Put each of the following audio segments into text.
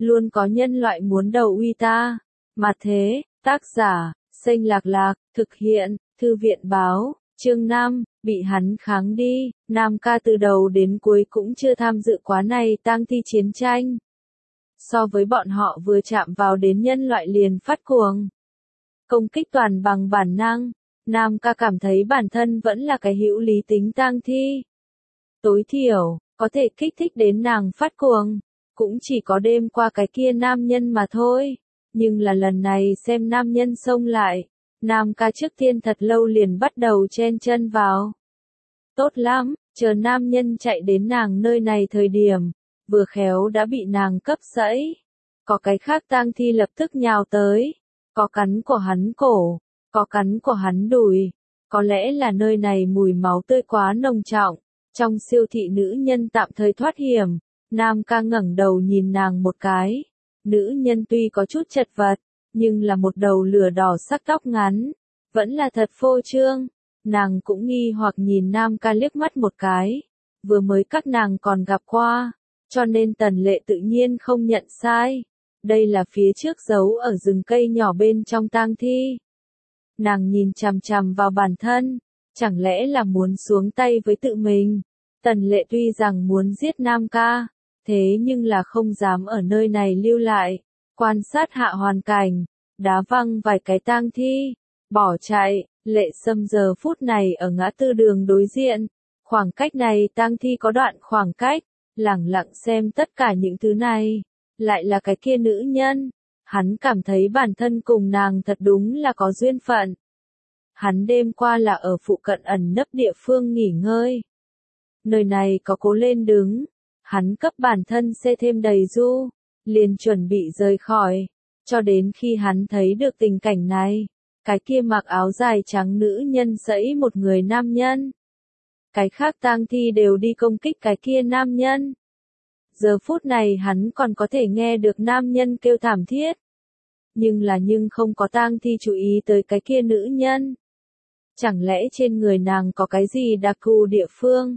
luôn có nhân loại muốn đầu uy ta. Mà thế, tác giả, Xanh Lạc Lạc, thực hiện, Thư viện báo, chương 5, bị hắn kháng đi, Nam ca từ đầu đến cuối cũng chưa tham dự quá này tang thi chiến tranh. So với bọn họ vừa chạm vào đến nhân loại liền phát cuồng. Công kích toàn bằng bản năng, Nam ca cảm thấy bản thân vẫn là cái hữu lý tính tang thi. Tối thiểu, có thể kích thích đến nàng phát cuồng, cũng chỉ có đêm qua cái kia nam nhân mà thôi. Nhưng là lần này xem nam nhân xông lại, Nam ca trước tiên thật lâu liền bắt đầu chen chân vào. Tốt lắm, chờ nam nhân chạy đến nàng nơi này thời điểm, vừa khéo đã bị nàng cấp sẫy. Có cái khác tang thi lập tức nhào tới, có cắn của hắn cổ, có cắn của hắn đùi. Có lẽ là nơi này mùi máu tươi quá nồng trọng, trong siêu thị nữ nhân tạm thời thoát hiểm. Nam ca ngẩng đầu nhìn nàng một cái. Nữ nhân tuy có chút chật vật, nhưng là một đầu lửa đỏ sắc tóc ngắn, vẫn là thật phô trương. Nàng cũng nghi hoặc nhìn Nam ca liếc mắt một cái, vừa mới các nàng còn gặp qua, cho nên Tần Lệ tự nhiên không nhận sai. Đây là phía trước giấu ở rừng cây nhỏ bên trong tang thi. Nàng nhìn chằm chằm vào bản thân, chẳng lẽ là muốn xuống tay với tự mình. Tần Lệ tuy rằng muốn giết Nam ca, thế nhưng là không dám ở nơi này lưu lại, quan sát hạ hoàn cảnh, đá văng vài cái tang thi, bỏ chạy. Lệ Sâm giờ phút này ở ngã tư đường đối diện, khoảng cách này tang thi có đoạn khoảng cách, lẳng lặng xem tất cả những thứ này, lại là cái kia nữ nhân, hắn cảm thấy bản thân cùng nàng thật đúng là có duyên phận. Hắn đêm qua là ở phụ cận ẩn nấp địa phương nghỉ ngơi. Nơi này có cố lên đứng, hắn cấp bản thân xe thêm đầy du, liền chuẩn bị rời khỏi, cho đến khi hắn thấy được tình cảnh này. Cái kia mặc áo dài trắng nữ nhân sẫy một người nam nhân. Cái khác tang thi đều đi công kích cái kia nam nhân. Giờ phút này hắn còn có thể nghe được nam nhân kêu thảm thiết. Nhưng không có tang thi chú ý tới cái kia nữ nhân. Chẳng lẽ trên người nàng có cái gì đặc thù địa phương?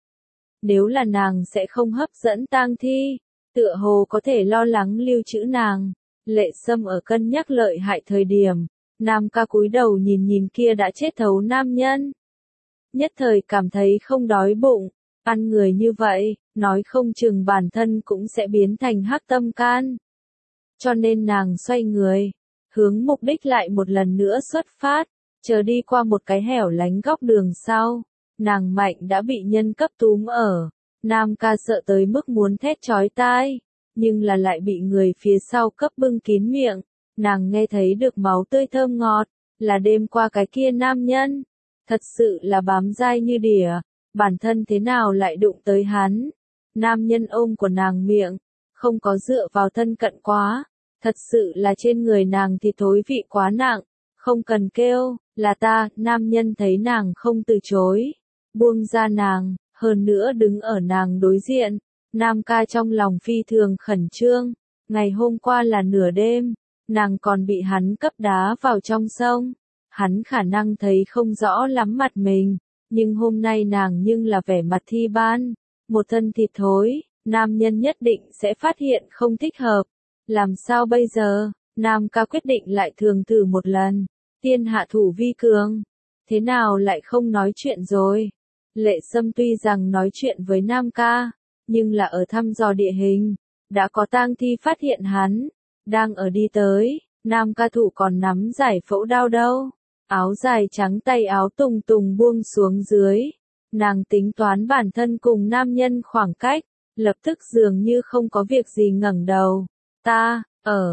Nếu là nàng sẽ không hấp dẫn tang thi, tựa hồ có thể lo lắng lưu trữ nàng. Lệ Sâm ở cân nhắc lợi hại thời điểm. Nam ca cúi đầu nhìn kia đã chết thấu nam nhân. Nhất thời cảm thấy không đói bụng, ăn người như vậy, nói không chừng bản thân cũng sẽ biến thành hắc tâm can. Cho nên nàng xoay người, hướng mục đích lại một lần nữa xuất phát, chờ đi qua một cái hẻo lánh góc đường sau. Nàng mạnh đã bị nhân cấp túm ở, Nam ca sợ tới mức muốn thét chói tai, nhưng là lại bị người phía sau cấp bưng kín miệng. Nàng nghe thấy được máu tươi thơm ngọt, là đêm qua cái kia nam nhân. Thật sự là bám dai như đỉa, bản thân thế nào lại đụng tới hắn. Nam nhân ôm của nàng miệng, không có dựa vào thân cận quá. Thật sự là trên người nàng thì thối vị quá nặng, không cần kêu, là ta. Nam nhân thấy nàng không từ chối, buông ra nàng, hơn nữa đứng ở nàng đối diện. Nam ca trong lòng phi thường khẩn trương, ngày hôm qua là nửa đêm. Nàng còn bị hắn cấp đá vào trong sông. Hắn khả năng thấy không rõ lắm mặt mình, nhưng hôm nay nàng nhưng là vẻ mặt thi ban, một thân thịt thối, nam nhân nhất định sẽ phát hiện không thích hợp. Làm sao bây giờ? Nam ca quyết định lại thường thử một lần. Tiên hạ thủ vi cường. Thế nào lại không nói chuyện rồi? Lệ Sâm tuy rằng nói chuyện với Nam ca, nhưng là ở thăm dò địa hình, đã có tang thi phát hiện hắn. Đang ở đi tới, Nam ca thủ còn nắm giải phẫu đao đâu. Áo dài trắng tay áo tùng tùng buông xuống dưới. Nàng tính toán bản thân cùng nam nhân khoảng cách, lập tức dường như không có việc gì ngẩng đầu. Ta,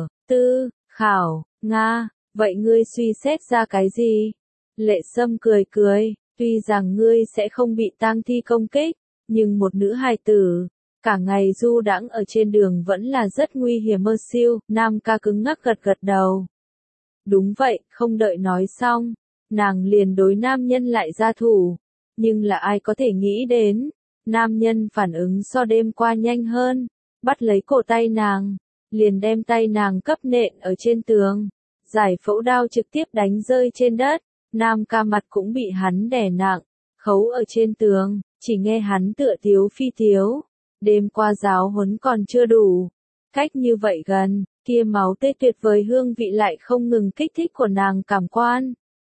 khảo, Nga, vậy ngươi suy xét ra cái gì? Lệ Sâm cười cười, tuy rằng ngươi sẽ không bị tang thi công kích, nhưng một nữ hài tử, cả ngày du đãng ở trên đường vẫn là rất nguy hiểm mơ siêu. Nam ca cứng ngắc gật gật đầu. Đúng vậy, không đợi nói xong, nàng liền đối nam nhân lại ra thủ. Nhưng là ai có thể nghĩ đến, nam nhân phản ứng so đêm qua nhanh hơn, bắt lấy cổ tay nàng, liền đem tay nàng cấp nện ở trên tường. Giải phẫu đao trực tiếp đánh rơi trên đất, Nam ca mặt cũng bị hắn đè nặng, khấu ở trên tường, chỉ nghe hắn tựa tiếu phi tiếu. Đêm qua giáo huấn còn chưa đủ, Cách như vậy gần, kia máu tươi tuyệt vời hương vị lại không ngừng kích thích của nàng cảm quan.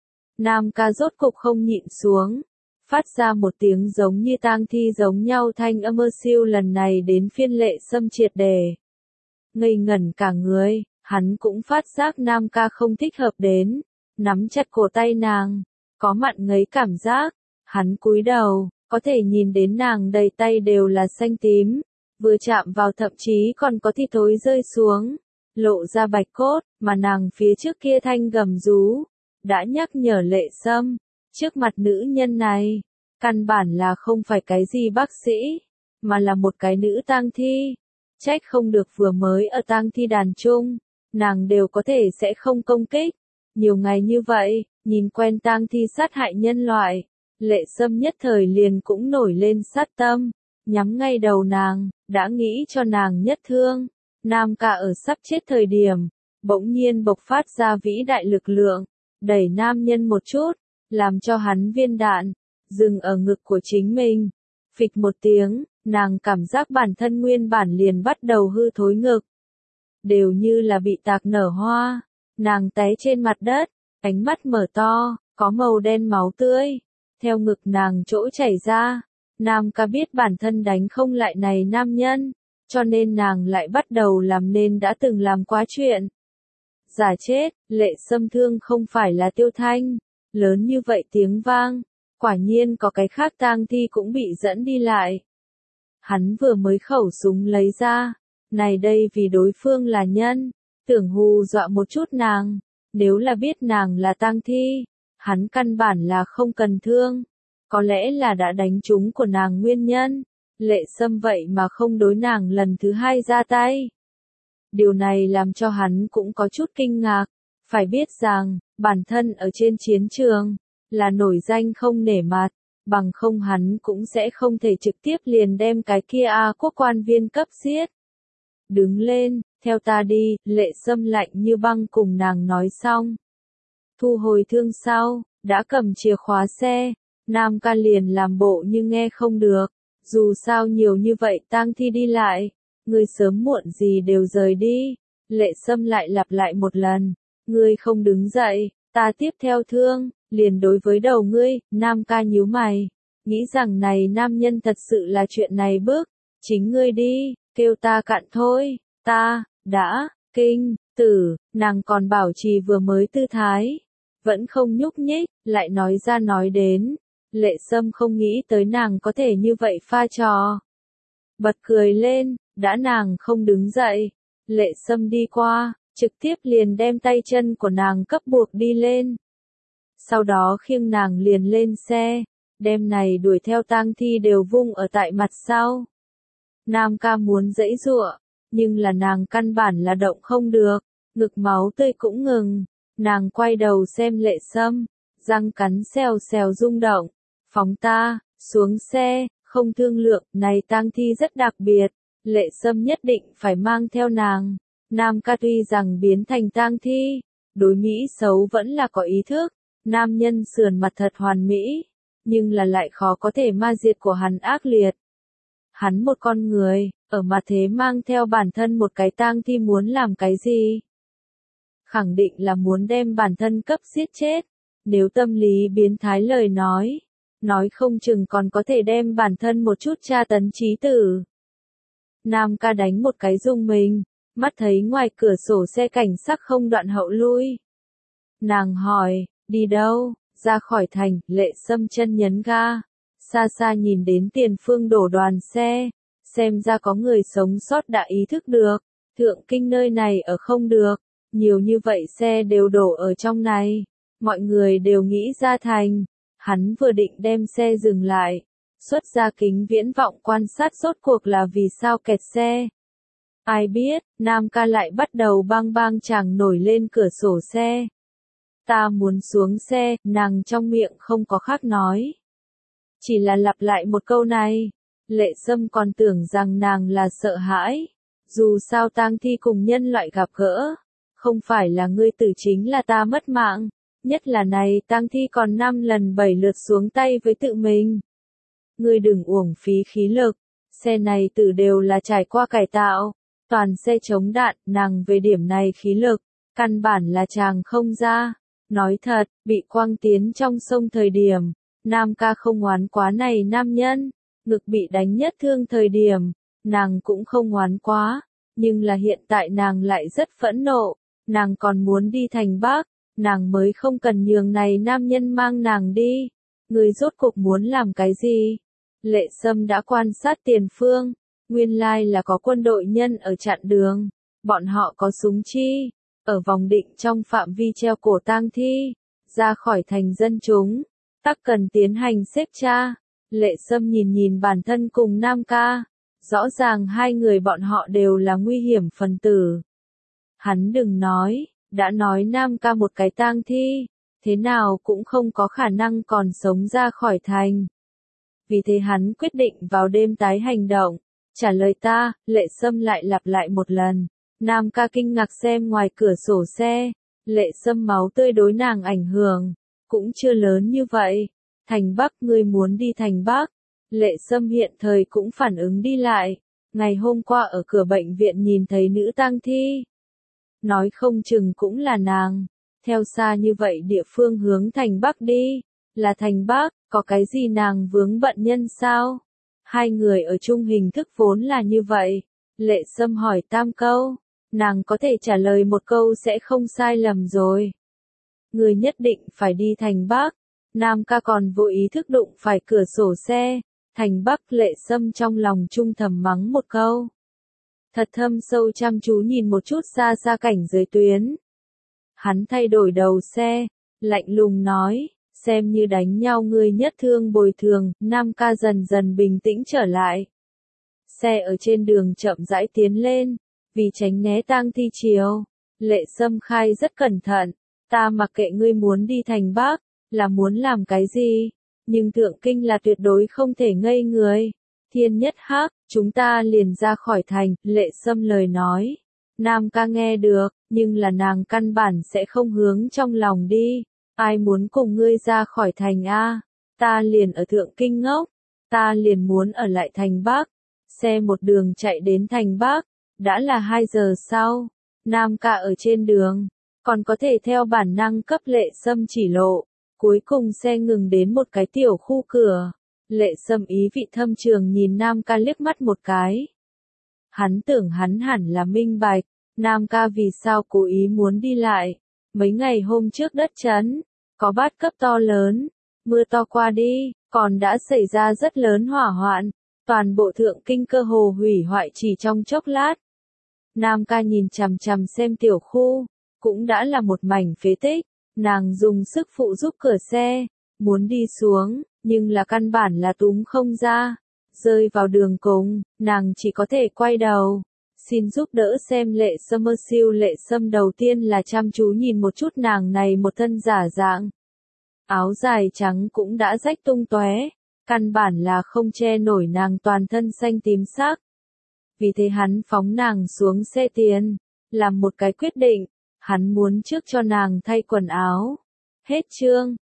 Nam ca rốt cục không nhịn xuống, phát ra một tiếng giống như tang thi giống nhau thanh âm siêu, lần này đến phiên Lệ Sâm triệt đề. Ngây ngẩn cả người, hắn cũng phát giác Nam ca không thích hợp đến, nắm chặt cổ tay nàng, có mặn ngấy cảm giác, hắn cúi đầu, có thể nhìn đến nàng đầy tay đều là xanh tím, vừa chạm vào thậm chí còn có thịt thối rơi xuống, lộ ra bạch cốt, mà nàng phía trước kia thanh gầm rú, đã nhắc nhở Lệ Sâm, trước mặt nữ nhân này, căn bản là không phải cái gì bác sĩ, mà là một cái nữ tang thi. Trách không được vừa mới ở tang thi đàn chung, nàng đều có thể sẽ không công kích. Nhiều ngày như vậy, nhìn quen tang thi sát hại nhân loại, Lệ Sâm nhất thời liền cũng nổi lên sát tâm, nhắm ngay đầu nàng, đã nghĩ cho nàng nhất thương. Nam ca ở sắp chết thời điểm, bỗng nhiên bộc phát ra vĩ đại lực lượng, đẩy nam nhân một chút, làm cho hắn viên đạn dừng ở ngực của chính mình. Phịch một tiếng, nàng cảm giác bản thân nguyên bản liền bắt đầu hư thối ngực, đều như là bị tạc nở hoa. Nàng té trên mặt đất, ánh mắt mở to, có màu đen máu tươi theo ngực nàng chỗ chảy ra. Nam ca biết bản thân đánh không lại này nam nhân, cho nên nàng lại bắt đầu làm nên đã từng làm quá chuyện. Giả chết, Lệ Sâm thương không phải là Tiêu Thanh, lớn như vậy tiếng vang, quả nhiên có cái khác tang thi cũng bị dẫn đi lại. Hắn vừa mới khẩu súng lấy ra, này đây vì đối phương là nhân, tưởng hù dọa một chút nàng, nếu là biết nàng là tang thi, hắn căn bản là không cần thương, có lẽ là đã đánh trúng của nàng nguyên nhân. Lệ Sâm vậy mà không đối nàng lần thứ hai ra tay. Điều này làm cho hắn cũng có chút kinh ngạc, phải biết rằng, bản thân ở trên chiến trường, là nổi danh không nể mặt, bằng không hắn cũng sẽ không thể trực tiếp liền đem cái kia quốc quan viên cấp giết. Đứng lên, theo ta đi, Lệ Sâm lạnh như băng cùng nàng nói xong. Thu hồi thương sau, đã cầm chìa khóa xe, Nam ca liền làm bộ như nghe không được, dù sao nhiều như vậy tang thi đi lại, ngươi sớm muộn gì đều rời đi. Lệ Sâm lại lặp lại một lần, ngươi không đứng dậy, ta tiếp theo thương, liền đối với đầu ngươi. Nam ca nhíu mày, nghĩ rằng này nam nhân thật sự là chuyện này bước, chính ngươi đi, kêu ta cạn thôi, ta, đã, kinh, tử, nàng còn bảo trì vừa mới tư thái, vẫn không nhúc nhích, lại nói ra nói đến. Lệ Sâm không nghĩ tới nàng có thể như vậy pha trò. Bật cười lên, đã nàng không đứng dậy. Lệ Sâm đi qua, trực tiếp liền đem tay chân của nàng cấp buộc đi lên. Sau đó khiêng nàng liền lên xe, đem này đuổi theo tang thi đều vung ở tại mặt sau. Nam ca muốn giãy giụa, nhưng là nàng căn bản là động không được, ngực máu tươi cũng ngừng. Nàng quay đầu xem Lệ Sâm, răng cắn xèo xèo rung động. Phóng ta, xuống xe, không thương lượng, này tang thi rất đặc biệt, Lệ Sâm nhất định phải mang theo nàng. Nam ca tuy rằng biến thành tang thi, đối Mỹ xấu vẫn là có ý thức, nam nhân sườn mặt thật hoàn mỹ, nhưng là lại khó có thể ma diệt của hắn ác liệt. Hắn một con người, ở mặt thế mang theo bản thân một cái tang thi muốn làm cái gì? Khẳng định là muốn đem bản thân cấp giết chết, nếu tâm lý biến thái lời nói không chừng còn có thể đem bản thân một chút tra tấn chí tử. Nam ca đánh một cái rung mình, mắt thấy ngoài cửa sổ xe cảnh sắc không đoạn hậu lui. Nàng hỏi, đi đâu? Ra khỏi thành. Lệ Sâm chân nhấn ga, xa xa nhìn đến tiền phương đổ đoàn xe, xem ra có người sống sót đã ý thức được, Thượng Kinh nơi này ở không được, nhiều như vậy xe đều đổ ở trong này, mọi người đều nghĩ ra thành. Hắn vừa định đem xe dừng lại, xuất ra kính viễn vọng quan sát rốt cuộc là vì sao kẹt xe. Ai biết, Nam ca lại bắt đầu bang bang chàng nổi lên cửa sổ xe. Ta muốn xuống xe, nàng trong miệng không có khác nói. Chỉ là lặp lại một câu này, Lệ Sâm còn tưởng rằng nàng là sợ hãi. Dù sao tang thi cùng nhân loại gặp gỡ, không phải là ngươi tử chính là ta mất mạng. Nhất là này tang thi còn 5 lần 7 lượt xuống tay với tự mình. Ngươi đừng uổng phí khí lực, xe này tử đều là trải qua cải tạo, Toàn xe chống đạn, nàng về điểm này khí lực, căn bản là chàng không ra. Nói thật, bị quăng tiến trong sông thời điểm, Nam ca không oán quá này nam nhân, ngực bị đánh nhất thương thời điểm, nàng cũng không oán quá, nhưng là hiện tại nàng lại rất phẫn nộ, nàng còn muốn đi thành Bắc, nàng mới không cần nhường này nam nhân mang nàng đi. Người rốt cuộc muốn làm cái gì? Lệ Sâm đã quan sát tiền phương, nguyên lai là có quân đội nhân ở chặn đường, bọn họ có súng chi, ở vòng định trong phạm vi treo cổ tang thi, ra khỏi thành dân chúng, tắc cần tiến hành xếp tra. Lệ Sâm nhìn nhìn bản thân cùng Nam ca, rõ ràng hai người bọn họ đều là nguy hiểm phần tử. Hắn đừng nói, đã nói Nam ca một cái tang thi, thế nào cũng không có khả năng còn sống ra khỏi thành. Vì thế hắn quyết định vào đêm tái hành động. Trả lời ta, Lệ Sâm lại lặp lại một lần. Nam ca kinh ngạc xem ngoài cửa sổ xe. Lệ Sâm máu tươi đối nàng ảnh hưởng, cũng chưa lớn như vậy. Thành Bắc, ngươi muốn đi thành Bắc. Lệ Sâm hiện thời cũng phản ứng đi lại. Ngày hôm qua ở cửa bệnh viện nhìn thấy nữ tang thi. Nói không chừng cũng là nàng. Theo xa như vậy địa phương hướng thành Bắc đi. Là thành Bắc, có cái gì nàng vướng bận nhân sao? Hai người ở chung hình thức vốn là như vậy. Lệ Sâm hỏi 3 câu. Nàng có thể trả lời một câu sẽ không sai lầm rồi. Người nhất định phải đi thành Bắc. Nam ca còn vô ý thức đụng phải cửa sổ xe. Thành Bắc. Lệ Sâm trong lòng trung thầm mắng một câu. Thật thâm sâu chăm chú nhìn một chút xa xa cảnh dưới tuyến. Hắn thay đổi đầu xe, lạnh lùng nói, xem như đánh nhau ngươi nhất thương bồi thường. Nam ca dần dần bình tĩnh trở lại. Xe ở trên đường chậm rãi tiến lên, vì tránh né tang thi chiều. Lệ Sâm khai rất cẩn thận, ta mặc kệ ngươi muốn đi thành Bắc, là muốn làm cái gì, nhưng thượng kinh là tuyệt đối không thể ngây người. Thiên nhất hắc, chúng ta liền ra khỏi thành. Lệ Sâm lời nói. Nam ca nghe được, nhưng là nàng căn bản sẽ không hướng trong lòng đi. Ai muốn cùng ngươi ra khỏi thành a? Ta liền ở thượng kinh ngốc, ta liền muốn ở lại thành Bắc. Xe một đường chạy đến thành Bắc, đã là 2 giờ sau. Nam ca ở trên đường, còn có thể theo bản năng cấp Lệ Sâm chỉ lộ. Cuối cùng xe ngừng đến một cái tiểu khu cửa. Lệ Sâm ý vị thâm trường nhìn Nam ca liếc mắt một cái. Hắn tưởng hắn hẳn là minh bạch, Nam ca vì sao cố ý muốn đi lại. Mấy ngày hôm trước đất chấn, có bát cấp to lớn, mưa to qua đi, còn đã xảy ra rất lớn hỏa hoạn. Toàn bộ thượng kinh cơ hồ hủy hoại chỉ trong chốc lát. Nam ca nhìn chằm chằm xem tiểu khu, cũng đã là một mảnh phế tích. Nàng dùng sức phụ giúp cửa xe, muốn đi xuống, nhưng là căn bản là túm không ra. Rơi vào đường cùng, nàng chỉ có thể quay đầu. Xin giúp đỡ xem Lệ Sâm siêu. Lệ Sâm đầu tiên là chăm chú nhìn một chút nàng này một thân giả dạng. Áo dài trắng cũng đã rách tung tóe, căn bản là không che nổi nàng toàn thân xanh tím sắc. Vì thế hắn phóng nàng xuống xe tiền, làm một cái quyết định, hắn muốn trước cho nàng thay quần áo. Hết chương.